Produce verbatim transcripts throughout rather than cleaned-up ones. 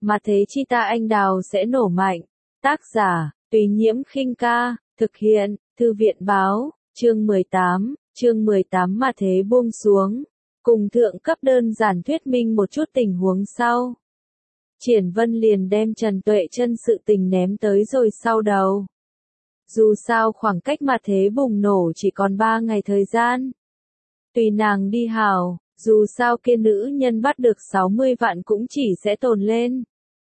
mà thế chi ta anh đào sẽ nổ mạnh. Tác giả, Tùy Nhiễm Khinh Ca, thực hiện, Thư viện Báo, chương mười tám, chương mười tám mà thế buông xuống. Cùng thượng cấp đơn giản thuyết minh một chút tình huống sau. Triển Vân liền đem Trần Tuệ Chân sự tình ném tới rồi sau đầu. Dù sao khoảng cách mà thế bùng nổ chỉ còn ba ngày thời gian. Tùy nàng đi hào, dù sao kia nữ nhân bắt được sáu mươi vạn cũng chỉ sẽ tồn lên.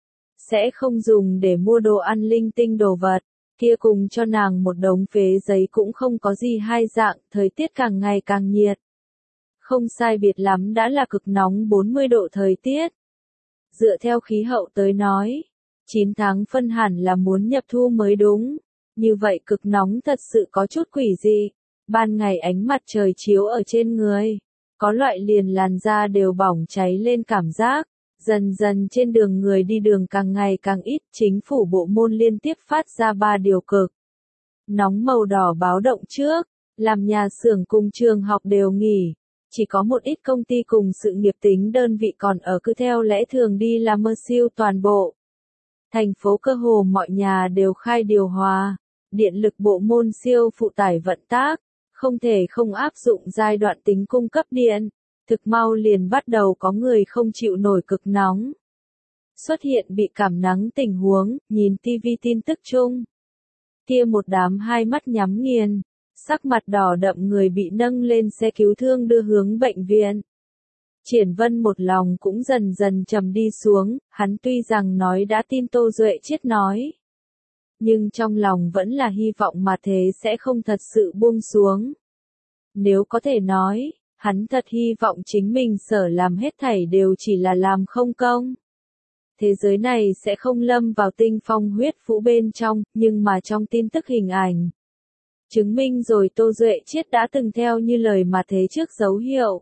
Sẽ không dùng để mua đồ ăn linh tinh đồ vật, kia cùng cho nàng một đống phế giấy cũng không có gì hai dạng, thời tiết càng ngày càng nhiệt. Không sai biệt lắm đã là cực nóng bốn mươi độ thời tiết. Dựa theo khí hậu tới nói, chín tháng phân hẳn là muốn nhập thu mới đúng. Như vậy cực nóng thật sự có chút quỷ dị. Ban ngày ánh mặt trời chiếu ở trên người, có loại liền làn da đều bỏng cháy lên cảm giác. Dần dần trên đường người đi đường càng ngày càng ít, chính phủ bộ môn liên tiếp phát ra ba điều cực nóng màu đỏ báo động trước, làm nhà xưởng cùng trường học đều nghỉ. Chỉ có một ít công ty cùng sự nghiệp tính đơn vị còn ở cứ theo lẽ thường đi làm mơ siêu toàn bộ. Thành phố cơ hồ mọi nhà đều khai điều hòa, điện lực bộ môn siêu phụ tải vận tác, không thể không áp dụng giai đoạn tính cung cấp điện. Thực mau liền bắt đầu có người không chịu nổi cực nóng. Xuất hiện bị cảm nắng tình huống, nhìn tivi tin tức chung. Kia một đám hai mắt nhắm nghiền, sắc mặt đỏ đậm người bị nâng lên xe cứu thương đưa hướng bệnh viện. Triển Vân một lòng cũng dần dần trầm đi xuống, hắn tuy rằng nói đã tin Tô Duệ Chiết nói. Nhưng trong lòng vẫn là hy vọng mà thế sẽ không thật sự buông xuống. Nếu có thể nói, hắn thật hy vọng chính mình sở làm hết thảy đều chỉ là làm không công. Thế giới này sẽ không lâm vào tinh phong huyết vũ bên trong, nhưng mà trong tin tức hình ảnh. Chứng minh rồi Tô Duệ Chiết đã từng theo như lời mà thế trước dấu hiệu.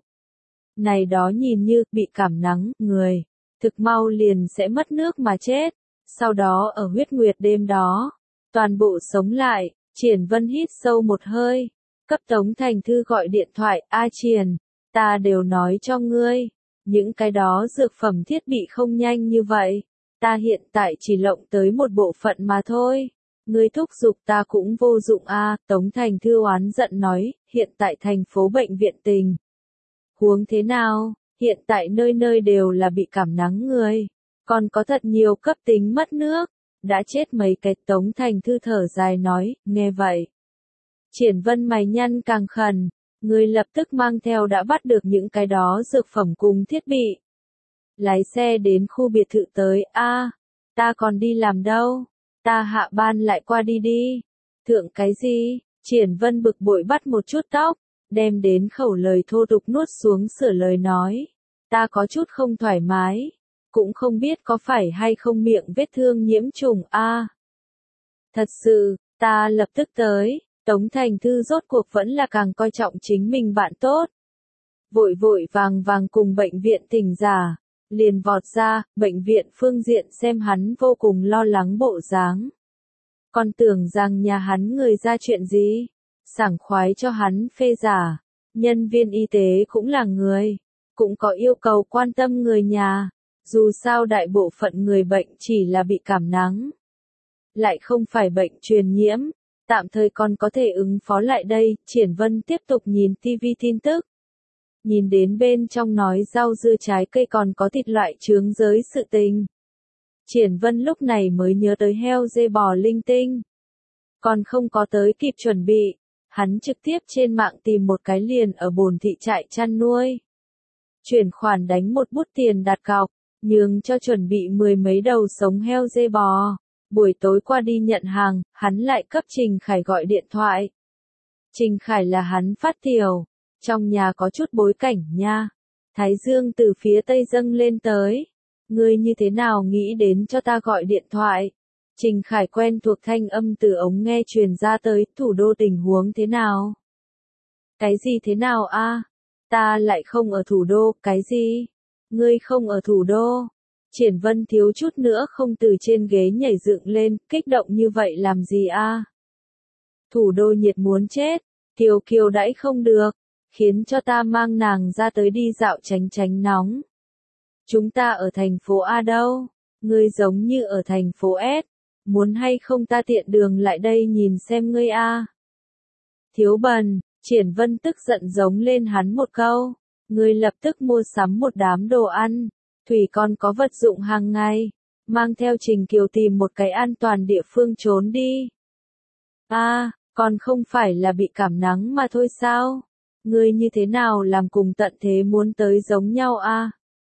Này đó nhìn như bị cảm nắng, người, thực mau liền sẽ mất nước mà chết. Sau đó ở huyết nguyệt đêm đó, toàn bộ sống lại. Triển Vân hít sâu một hơi, cấp Tống Thành Thư gọi điện thoại, A Triển, ta đều nói cho ngươi, những cái đó dược phẩm thiết bị không nhanh như vậy, ta hiện tại chỉ lộng tới một bộ phận mà thôi, ngươi thúc giục ta cũng vô dụng a. Tống Thành Thư oán giận nói, hiện tại thành phố bệnh viện tình huống thế nào, hiện tại nơi nơi đều là bị cảm nắng người, còn có thật nhiều cấp tính mất nước, đã chết mấy cái. Tống Thành Thư thở dài nói, nghe vậy. Triển Vân mày nhăn càng khẩn, người lập tức mang theo đã bắt được những cái đó dược phẩm cùng thiết bị. Lái xe đến khu biệt thự tới, a, à, ta còn đi làm đâu, ta hạ ban lại qua đi đi. Thượng cái gì? Triển Vân bực bội bắt một chút tóc, đem đến khẩu lời thô tục nuốt xuống sửa lời nói. Ta có chút không thoải mái, cũng không biết có phải hay không miệng vết thương nhiễm trùng a. À, thật sự, ta lập tức tới. Tống Thành Thư rốt cuộc vẫn là càng coi trọng chính mình bạn tốt. Vội vội vàng vàng cùng bệnh viện tỉnh giả, liền vọt ra, bệnh viện phương diện xem hắn vô cùng lo lắng bộ dáng. Còn tưởng rằng nhà hắn người ra chuyện gì, sảng khoái cho hắn phê giả, nhân viên y tế cũng là người, cũng có yêu cầu quan tâm người nhà, dù sao đại bộ phận người bệnh chỉ là bị cảm nắng, lại không phải bệnh truyền nhiễm. Tạm thời còn có thể ứng phó lại đây. Triển Vân tiếp tục nhìn tivi tin tức. Nhìn đến bên trong nói rau dưa trái cây còn có thịt loại chướng giới sự tình. Triển Vân lúc này mới nhớ tới heo dê bò linh tinh. Còn không có tới kịp chuẩn bị. Hắn trực tiếp trên mạng tìm một cái liền ở bồn thị trại chăn nuôi. Chuyển khoản đánh một bút tiền đặt cọc, nhường cho chuẩn bị mười mấy đầu sống heo dê bò. Buổi tối qua đi nhận hàng, hắn lại cấp Trình Khải gọi điện thoại. Trình Khải là hắn phát tiểu, trong nhà có chút bối cảnh nha. Thái Dương từ phía tây dâng lên tới. Ngươi như thế nào nghĩ đến cho ta gọi điện thoại? Trình Khải quen thuộc thanh âm từ ống nghe truyền ra tới, thủ đô tình huống thế nào? Cái gì thế nào a? À? Ta lại không ở thủ đô, cái gì? Ngươi không ở thủ đô? Triển Vân thiếu chút nữa không từ trên ghế nhảy dựng lên, kích động như vậy làm gì a? À? Thủ đô nhiệt muốn chết, Kiều Kiều đãi không được, khiến cho ta mang nàng ra tới đi dạo tránh tránh nóng. Chúng ta ở thành phố A đâu? Ngươi giống như ở thành phố S, muốn hay không ta tiện đường lại đây nhìn xem ngươi a. Thiếu bần, Triển Vân tức giận giống lên hắn một câu, ngươi lập tức mua sắm một đám đồ ăn, thủy còn có vật dụng hàng ngày, mang theo Trình Kiều tìm một cái an toàn địa phương trốn đi. A, còn không phải là bị cảm nắng mà thôi sao? Ngươi như thế nào làm cùng tận thế muốn tới giống nhau a?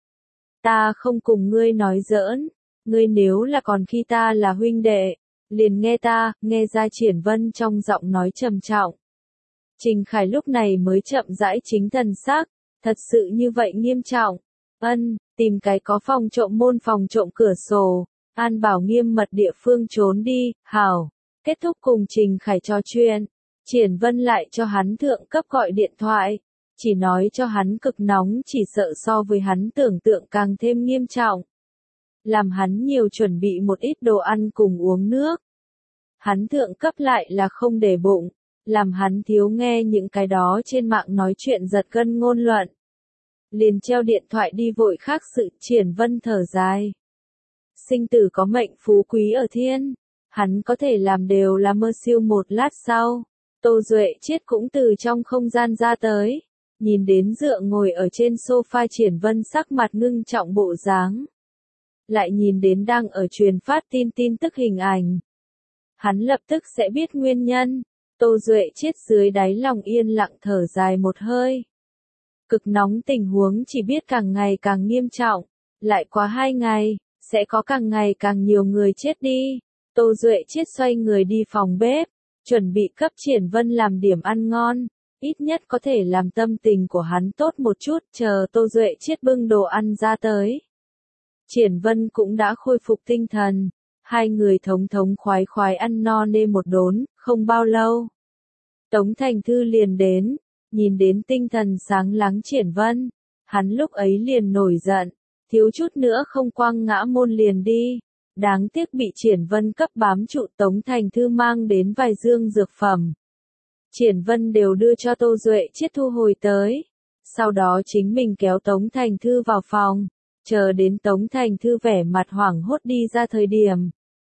Ta không cùng ngươi nói giỡn, ngươi nếu là còn khi ta là huynh đệ, liền nghe ta, nghe ra Triển Vân trong giọng nói trầm trọng. Trình Khải lúc này mới chậm rãi chính thần sắc, thật sự như vậy nghiêm trọng. Ân, tìm cái có phòng trộm môn phòng trộm cửa sổ, an bảo nghiêm mật địa phương trốn đi, hảo. Kết thúc cùng Trình Khải trò chuyện, Triển Vân lại cho hắn thượng cấp gọi điện thoại, chỉ nói cho hắn cực nóng chỉ sợ so với hắn tưởng tượng càng thêm nghiêm trọng. Làm hắn nhiều chuẩn bị một ít đồ ăn cùng uống nước. Hắn thượng cấp lại là không để bụng, làm hắn thiếu nghe những cái đó trên mạng nói chuyện giật gân ngôn luận. Liền treo điện thoại đi vội khác sự. Triển Vân thở dài. Sinh tử có mệnh phú quý ở thiên, hắn có thể làm đều là mơ siêu. Một lát sau, Tô Duệ Chiết cũng từ trong không gian ra tới, nhìn đến dựa ngồi ở trên sofa Triển Vân sắc mặt ngưng trọng bộ dáng. Lại nhìn đến đang ở truyền phát tin tin tức hình ảnh. Hắn lập tức sẽ biết nguyên nhân. Tô Duệ Chiết dưới đáy lòng yên lặng thở dài một hơi. Cực nóng tình huống chỉ biết càng ngày càng nghiêm trọng, lại quá hai ngày, sẽ có càng ngày càng nhiều người chết đi. Tô Duệ Chiết xoay người đi phòng bếp, chuẩn bị cấp Triển Vân làm điểm ăn ngon, ít nhất có thể làm tâm tình của hắn tốt một chút, chờ Tô Duệ Chiết bưng đồ ăn ra tới. Triển Vân cũng đã khôi phục tinh thần, hai người thống thống khoái khoái ăn no nê một đốn, không bao lâu. Tống Thành Thư liền đến, nhìn đến tinh thần sáng láng Triển Vân, hắn lúc ấy liền nổi giận, thiếu chút nữa không quăng ngã môn liền đi. Đáng tiếc bị Triển Vân cấp bám trụ. Tống Thành Thư mang đến vài dương dược phẩm. Triển Vân đều đưa cho Tô Duệ Chiết thu hồi tới. Sau đó chính mình kéo Tống Thành Thư vào phòng, chờ đến Tống Thành Thư vẻ mặt hoảng hốt đi ra thời điểm.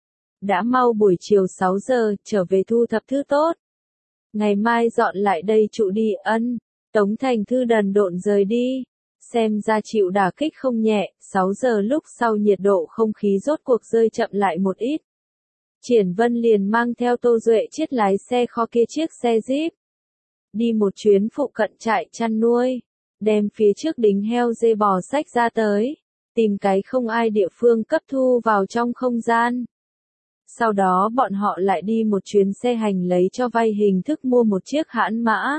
Đã mau buổi chiều sáu giờ, trở về thu thập thứ tốt. Ngày mai dọn lại đây trụ đi. Ân, Tống Thành Thư đần độn rời đi. Xem ra chịu đả kích không nhẹ. Sáu giờ lúc sau nhiệt độ không khí rốt cuộc rơi chậm lại một ít. Triển Vân liền mang theo Tô Duệ Chiết lái xe kho kia chiếc xe Jeep. Đi một chuyến phụ cận trại chăn nuôi. Đem phía trước đính heo dê bò xách ra tới. Tìm cái không ai địa phương cấp thu vào trong không gian. Sau đó bọn họ lại đi một chuyến xe hành lấy cho vay hình thức mua một chiếc hãn mã.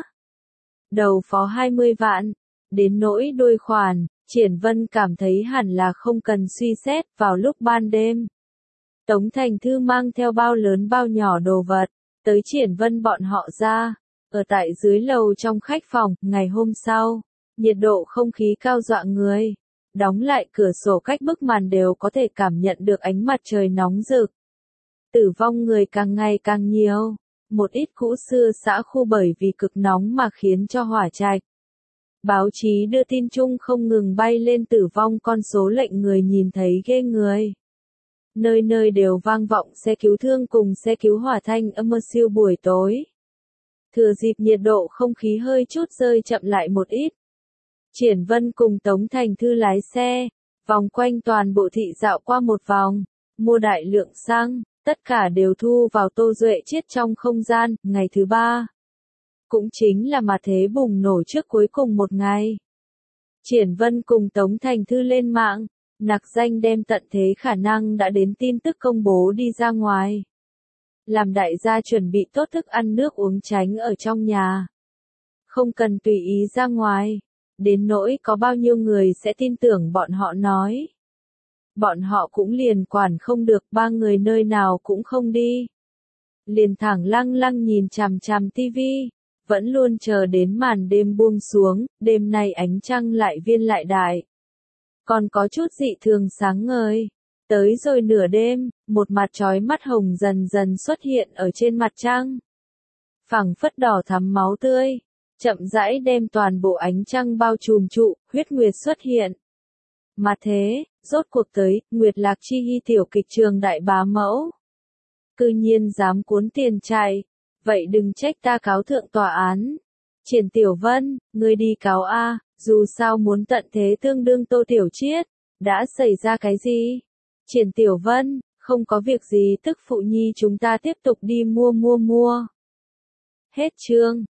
Đầu phó hai mươi vạn. Đến nỗi đôi khoản, Triển Vân cảm thấy hẳn là không cần suy xét. Vào lúc ban đêm, Tống Thành Thư mang theo bao lớn bao nhỏ đồ vật, tới Triển Vân bọn họ ra, ở tại dưới lầu trong khách phòng. Ngày hôm sau, nhiệt độ không khí cao dọa người, đóng lại cửa sổ cách bức màn đều có thể cảm nhận được ánh mặt trời nóng rực. Tử vong người càng ngày càng nhiều, một ít cũ xưa xã khu bởi vì cực nóng mà khiến cho hỏa trạch. Báo chí đưa tin chung không ngừng bay lên tử vong con số lệnh người nhìn thấy ghê người. Nơi nơi đều vang vọng xe cứu thương cùng xe cứu hỏa thanh âm mơ siêu buổi tối. Thừa dịp nhiệt độ không khí hơi chút rơi chậm lại một ít. Triển Vân cùng Tống Thành Thư lái xe, vòng quanh toàn bộ thị dạo qua một vòng, mua đại lượng xăng, tất cả đều thu vào Tô Duệ Chiết trong không gian. Ngày thứ ba, cũng chính là mà thế bùng nổ trước cuối cùng một ngày. Triển Vân cùng Tống Thành Thư lên mạng, nặc danh đem tận thế khả năng đã đến tin tức công bố đi ra ngoài. Làm đại gia chuẩn bị tốt thức ăn nước uống tránh ở trong nhà. Không cần tùy ý ra ngoài. Đến nỗi có bao nhiêu người sẽ tin tưởng bọn họ nói. Bọn họ cũng liền quản không được, ba người nơi nào cũng không đi. Liền thẳng lăng lăng nhìn chằm chằm tivi, vẫn luôn chờ đến màn đêm buông xuống. Đêm nay ánh trăng lại viên lại đại. Còn có chút dị thường sáng ngời. Tới rồi nửa đêm, một mặt chói mắt hồng dần dần xuất hiện ở trên mặt trăng. Phẳng phất đỏ thắm máu tươi, chậm rãi đem toàn bộ ánh trăng bao trùm trụ. Huyết nguyệt xuất hiện. Mà thế, rốt cuộc tới, Nguyệt Lạc Chi Hy tiểu kịch trường đại bá mẫu. Cư nhiên dám cuốn tiền chạy, vậy đừng trách ta cáo thượng tòa án. Triển Tiểu Vân, ngươi đi cáo A, dù sao muốn tận thế tương đương Tô Tiểu Chiết, đã xảy ra cái gì? Triển Tiểu Vân, không có việc gì tức phụ nhi chúng ta tiếp tục đi mua mua mua. Hết chương.